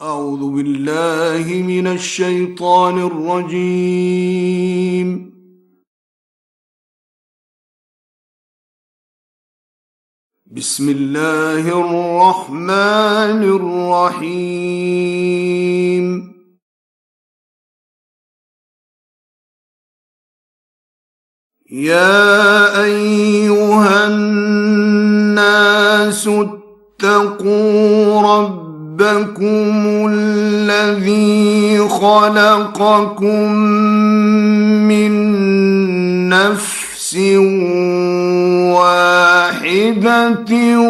أعوذ بالله من الشيطان الرجيم. بسم الله الرحمن الرحيم. يا أيها الناس اتقوا ربكم الذي خلقكم من نفس واحدة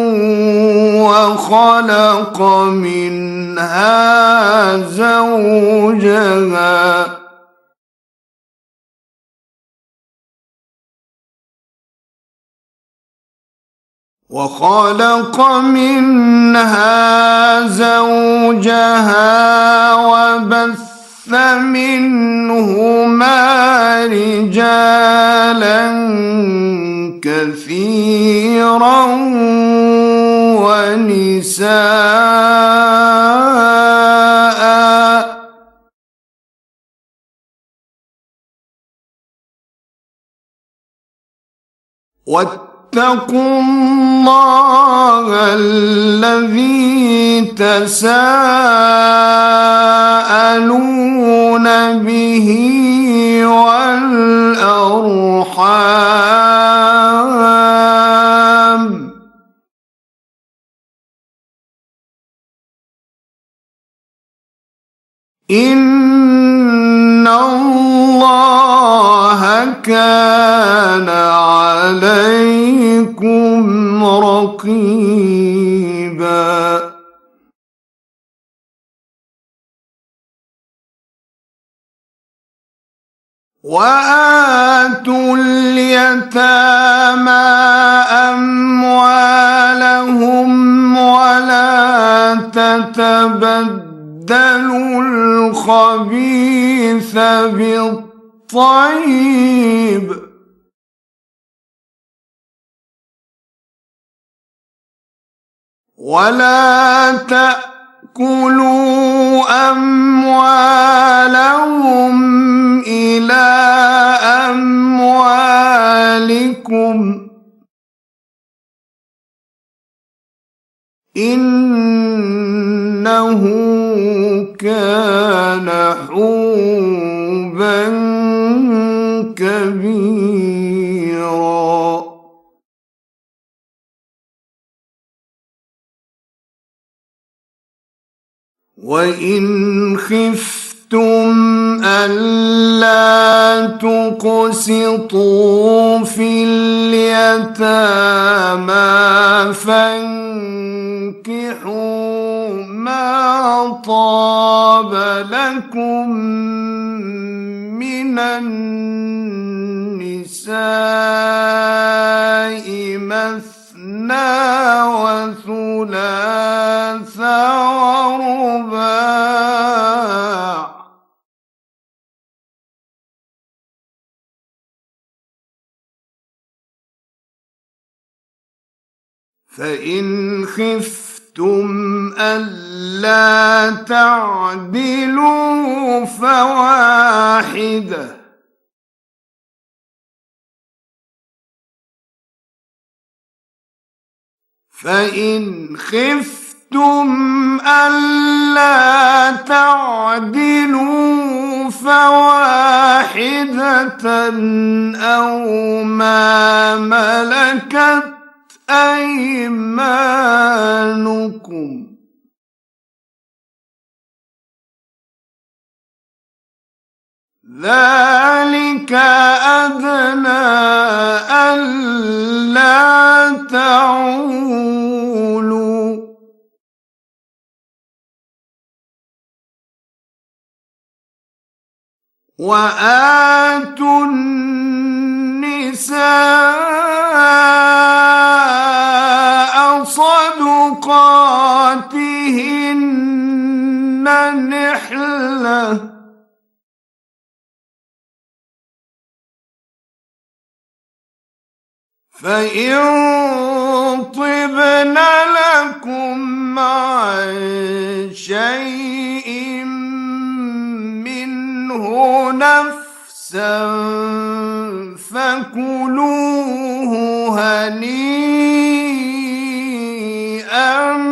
وخلق منها زوجها وبث منهما رجالا كثيرا ونساء واتقوا الله الذي تساءلون به والأرحام إن الله كان عليكم رقيبا. وآتوا اليتامى أموالهم ولا تتبدلوا الخبيث بالطيب ولا تأكلوا أموالهم إلى أموالكم إنه كان حوبا كبيرا. وإن خفتم ألا تقسطوا في اليتامى فانكحوا ما طاب لكم من النساء مثنى وثلاث ورباع فإن خفتم ألا تعدلوا فواحدة أو ما ملكت أيمانكم ذلك أدنى ألا تعولوا وآتوا النساء صدقاتهن نحلةً فإن طبن لكم عن شيء منه نفسا فكلوه هنيئا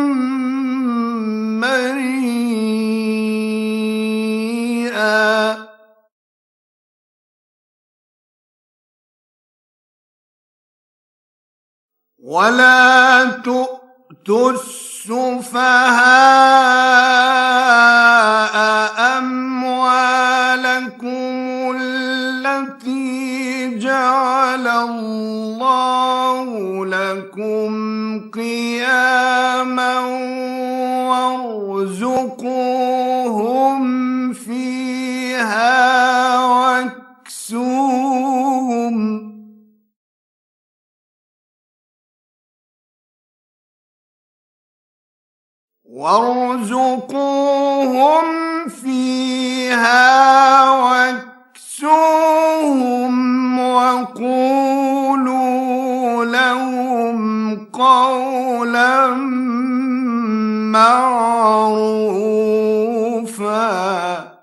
مريئا. ولا تؤتوا السفهاء أموالكم التي جعل الله لكم قياما وارزقوهم فيها واكسوهم وقولوا لهم قولا معروفا.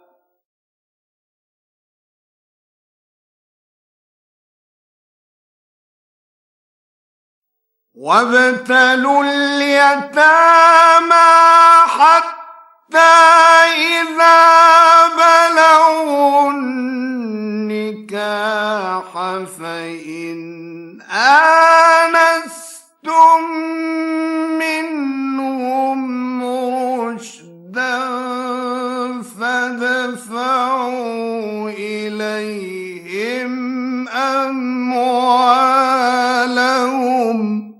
وابتلوا اليتامى حتى إذا بلغوا النكاح فإن آنستم منهم رشدا فادفعوا إليهم أموالهم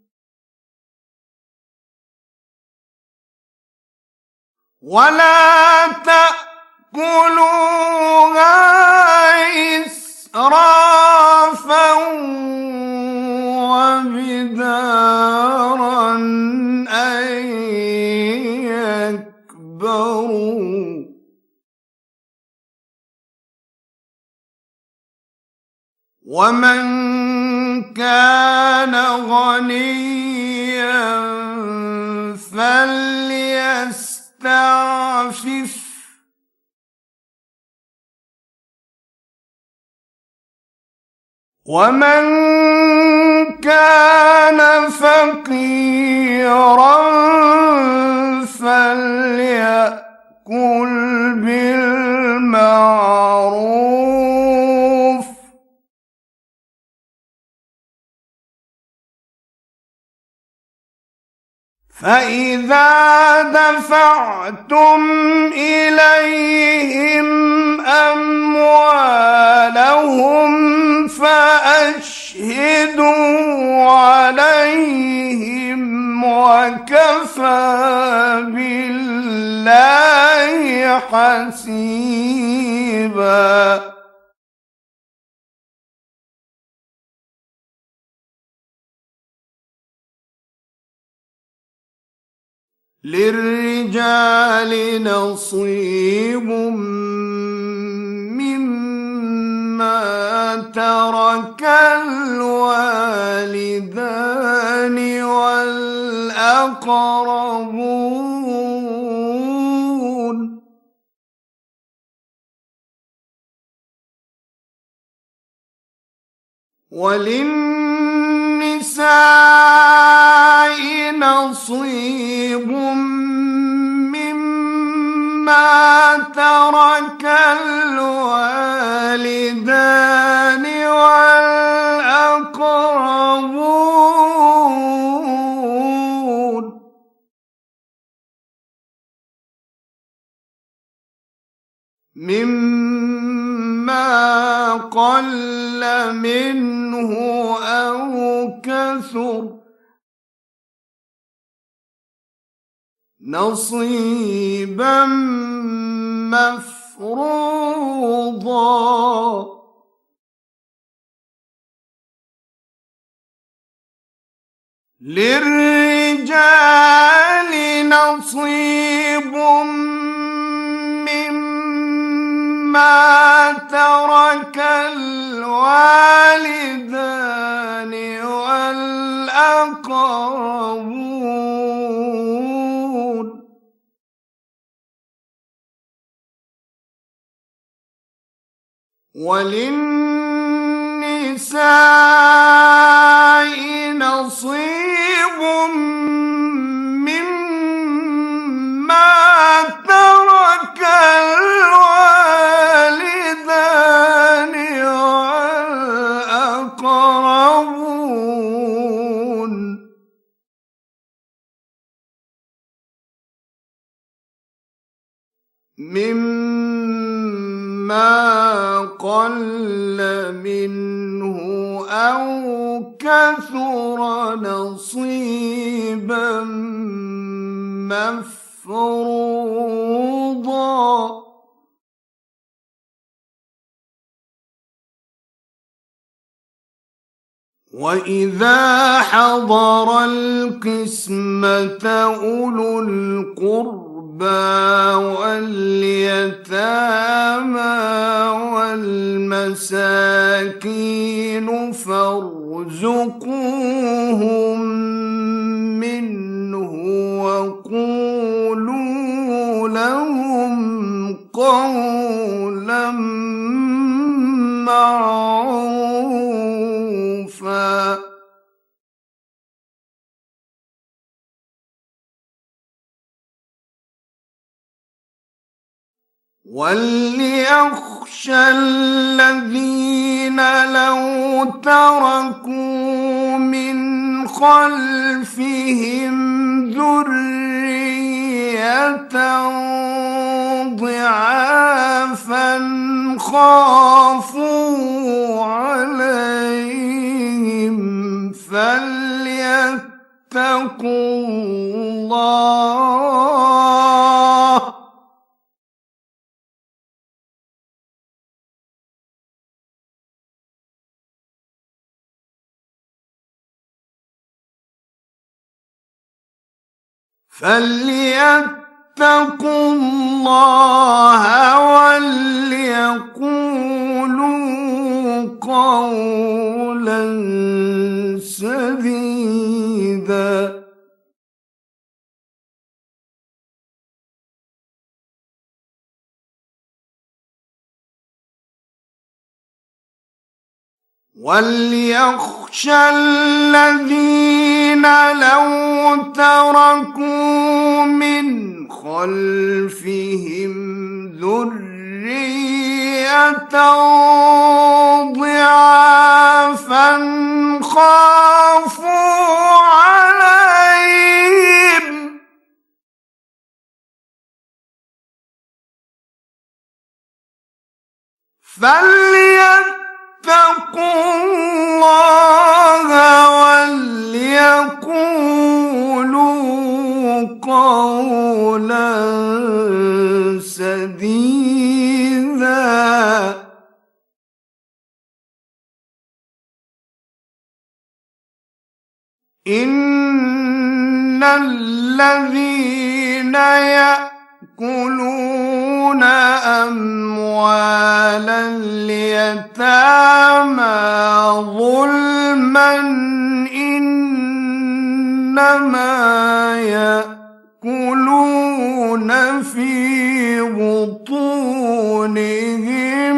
ولا تأكلوها إسرافا وبدارا أن يكبروا. ومن كان غنيا فليستعفف ومن كان فقيرا فليأكل بالمعروف فإذا دفعتم إليهم أموالهم فأشهدوا عليهم وكفى بالله حسيبا. للرجال نصيب مما ترك الوالدان والأقربون وللنساء نصيب مما ترك الوالدان والأقربون مما قل منه أو كثر نصيبا مفروضا. للرجال نصيب مما ترك الوالدان والأقربون الأقربون وللنساء نصيب مما ترك الوالدان والأقربون مما قل منه أو كثر نصيبا مفروضا وإذا حضر القسمة أولو القربى واليتامى والمساكين فارزقوهم منه وقولوا لهم قولا معروفا وليخشى الذين لو تركوا من خلفهم ذرية ضعافا خافوا عليهم فليتقوا الله وليقولوا قولا سديدا وليخشى الذين لو تركوا من خلفهم ذرية ضعافا خافوا عليهم فليتقوا الله وليقولوا قولا سديدا إن الذين يأكلون أموال اليتامى ظلما إنما يأكلون في بطونهم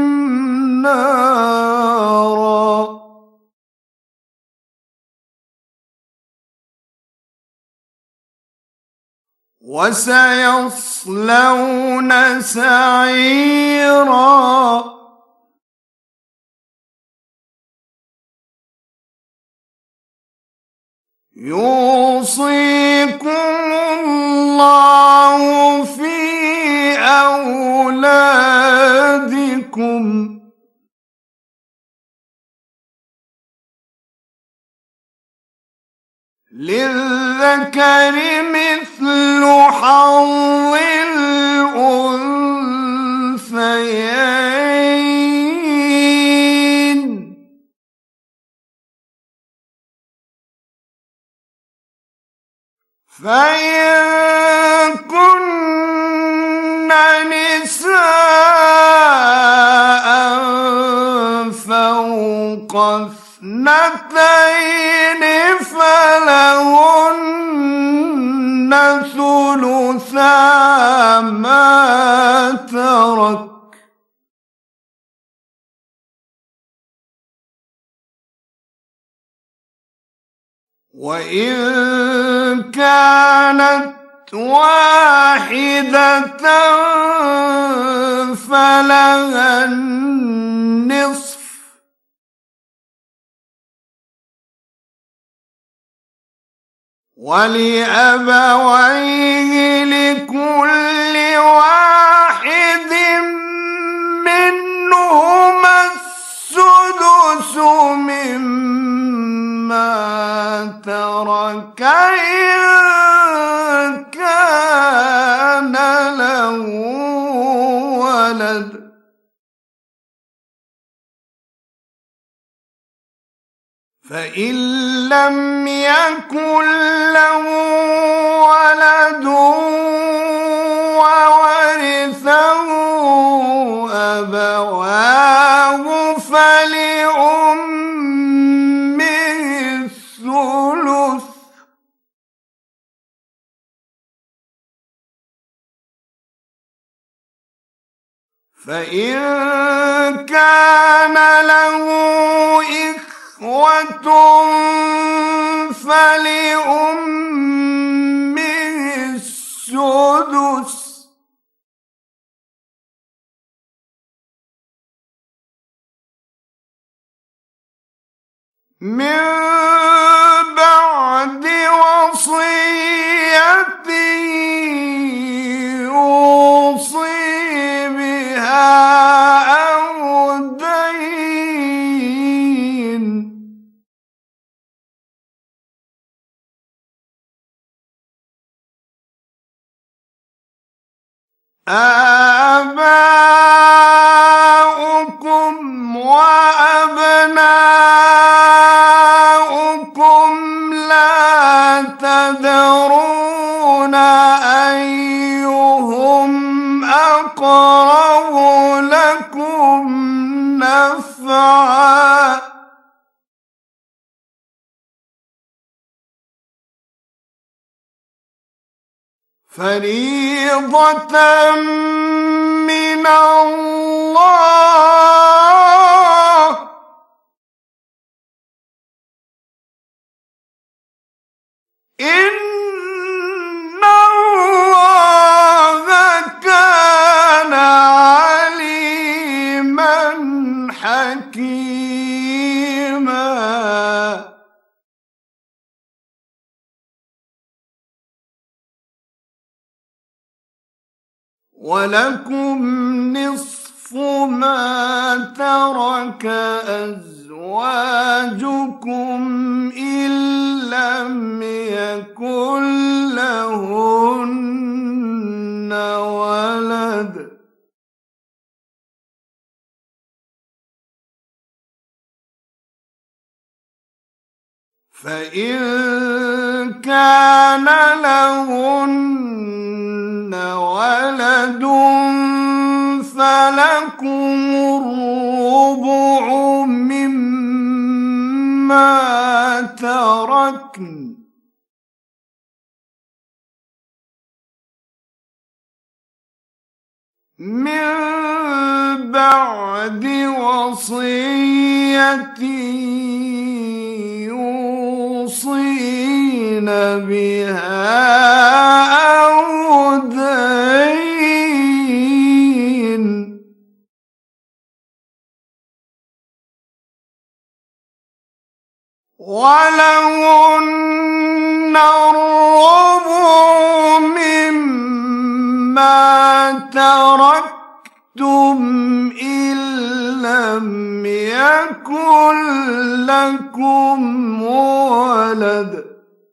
نارا وسيصلون سعيرا يوصيكم الله في أولادكم للذكر مثل حظ الأنثيين فإن كن نساء فوق اثنتين فلهن ثلثا ما ترك وإن كانت واحدة فلها النصف ولأبويه لكل واحد منهما السدس مما ترك إن كان له ولد فإن لم يكن له ولد وورثه أبواه فلأمه الثلث فإن كان له إخوة فلأمه السدس من بعد وصية يوصي بها أو دين آباؤكم وأبناؤكم لا تدرون أيهم أقرب لكم نفعا فريضة من الله إن الله كان عليما حكيما ولكم نصف ما ترك أزواجكم إن لم يكن لهن ولد فإن كان لهن ولد فلكم الربع مما تركن من بعد وصية يوصين بها أو دين ولهن الربع مما تركتم إن لم يكن لكم ولد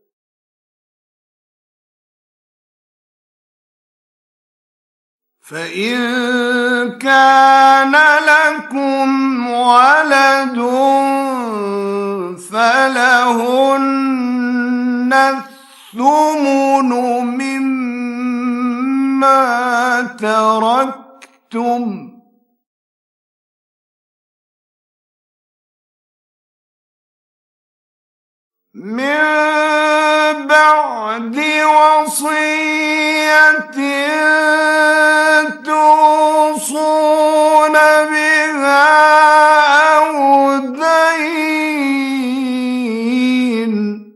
فإن كان لكم ولد فلهن الثمن مما تركتم من بعد وصية توصون بها أو دين.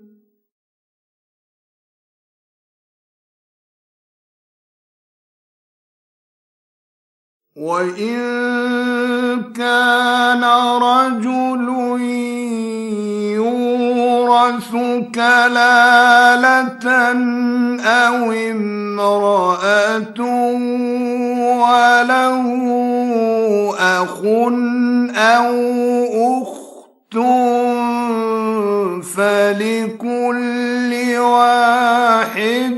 وإن كان رجل يورث كلالة أو امرأة وله أخ أو أخت فلكل واحد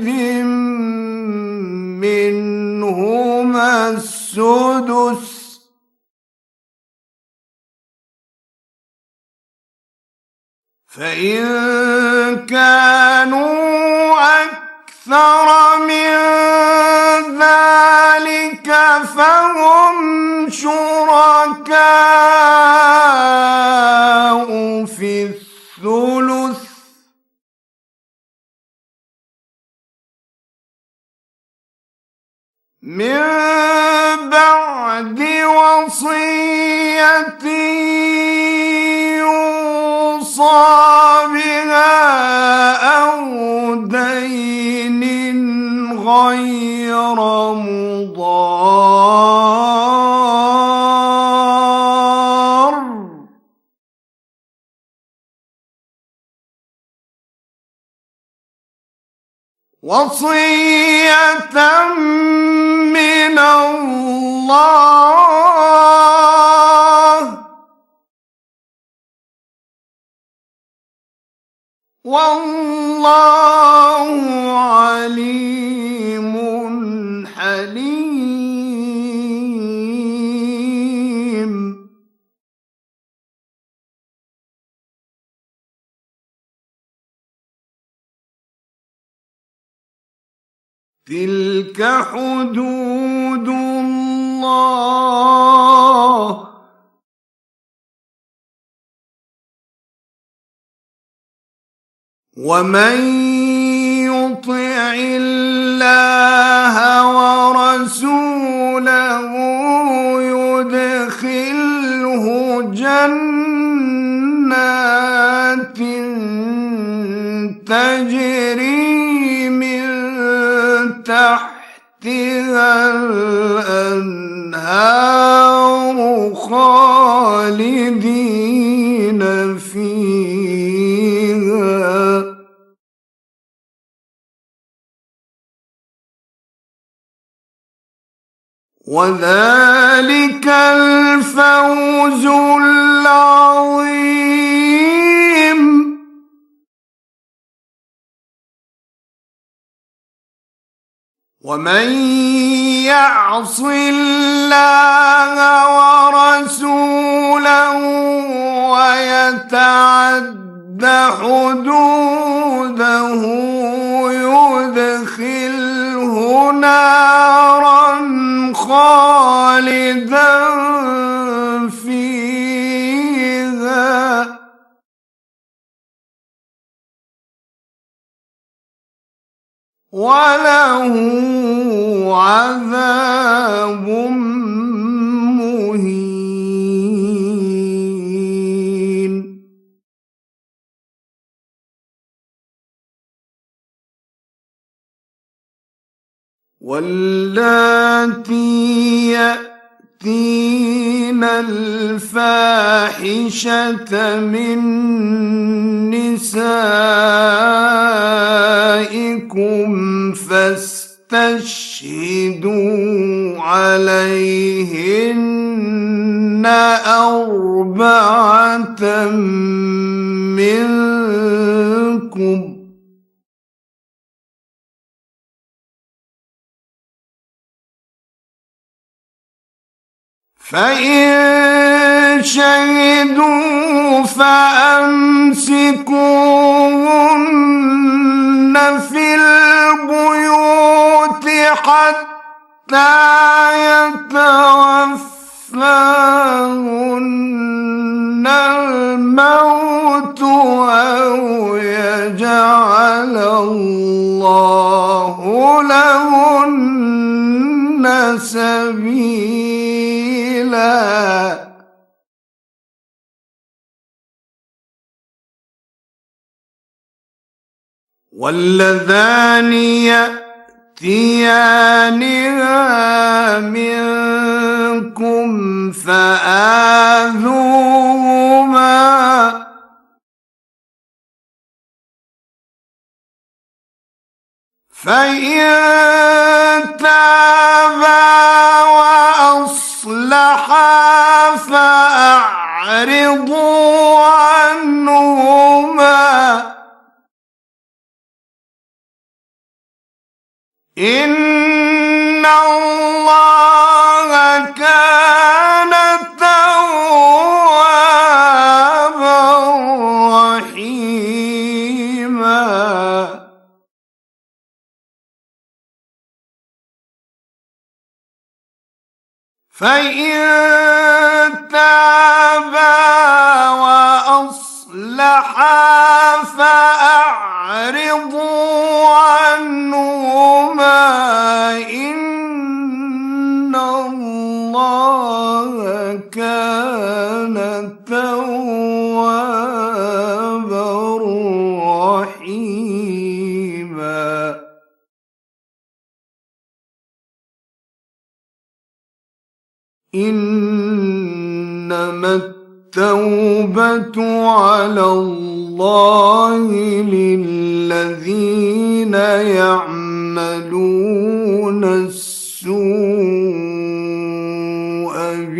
منهما السدس. فإن كانوا أكثر من ذلك فهم شركاء في الثلث. من بعد وصية يوصى بها أو دين غير مضار. وصية من الله والله عليم حليم. تلك حدود الله ومن يطع الله ورسوله يدخله جنات تجري من تحتها الأنهار خالدين فيها وذلك الفوز العظيم. ومن يعص الله ورسوله ويتعد حدوده يدخله نارا خالدا فيها وله عذاب مهين. واللاتي يأتين الفاحشة من نسائكم فاستشهدوا عليهن أربعة منكم فإن شهدوا فأمسكوهن في البيوت حتى يتوفاهن الموت أو الله لهن سبيلا واللذان يأتيانها منكم فآذوهما فإن تابا وأصلحا فأعرضوا عنهما إن الله كان توابا رحيما فإن تابا وأصلحا فأعرضوا عنهما إن الله كان توابا رحيما إنما التوبة على الله للذين يعملون السوء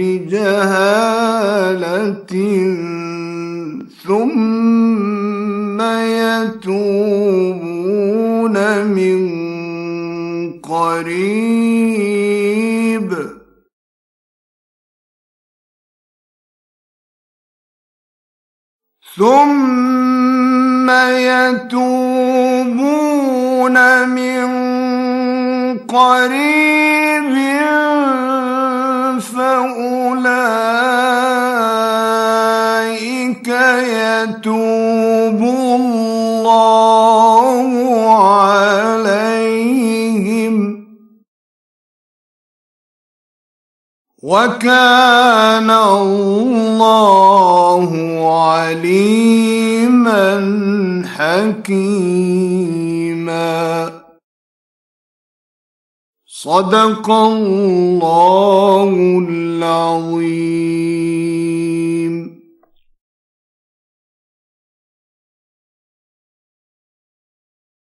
بجهالة ثم يتوبون من قريب فأولئك يتوب الله عليهم وكان الله عليما حكيما صدق الله العظيم.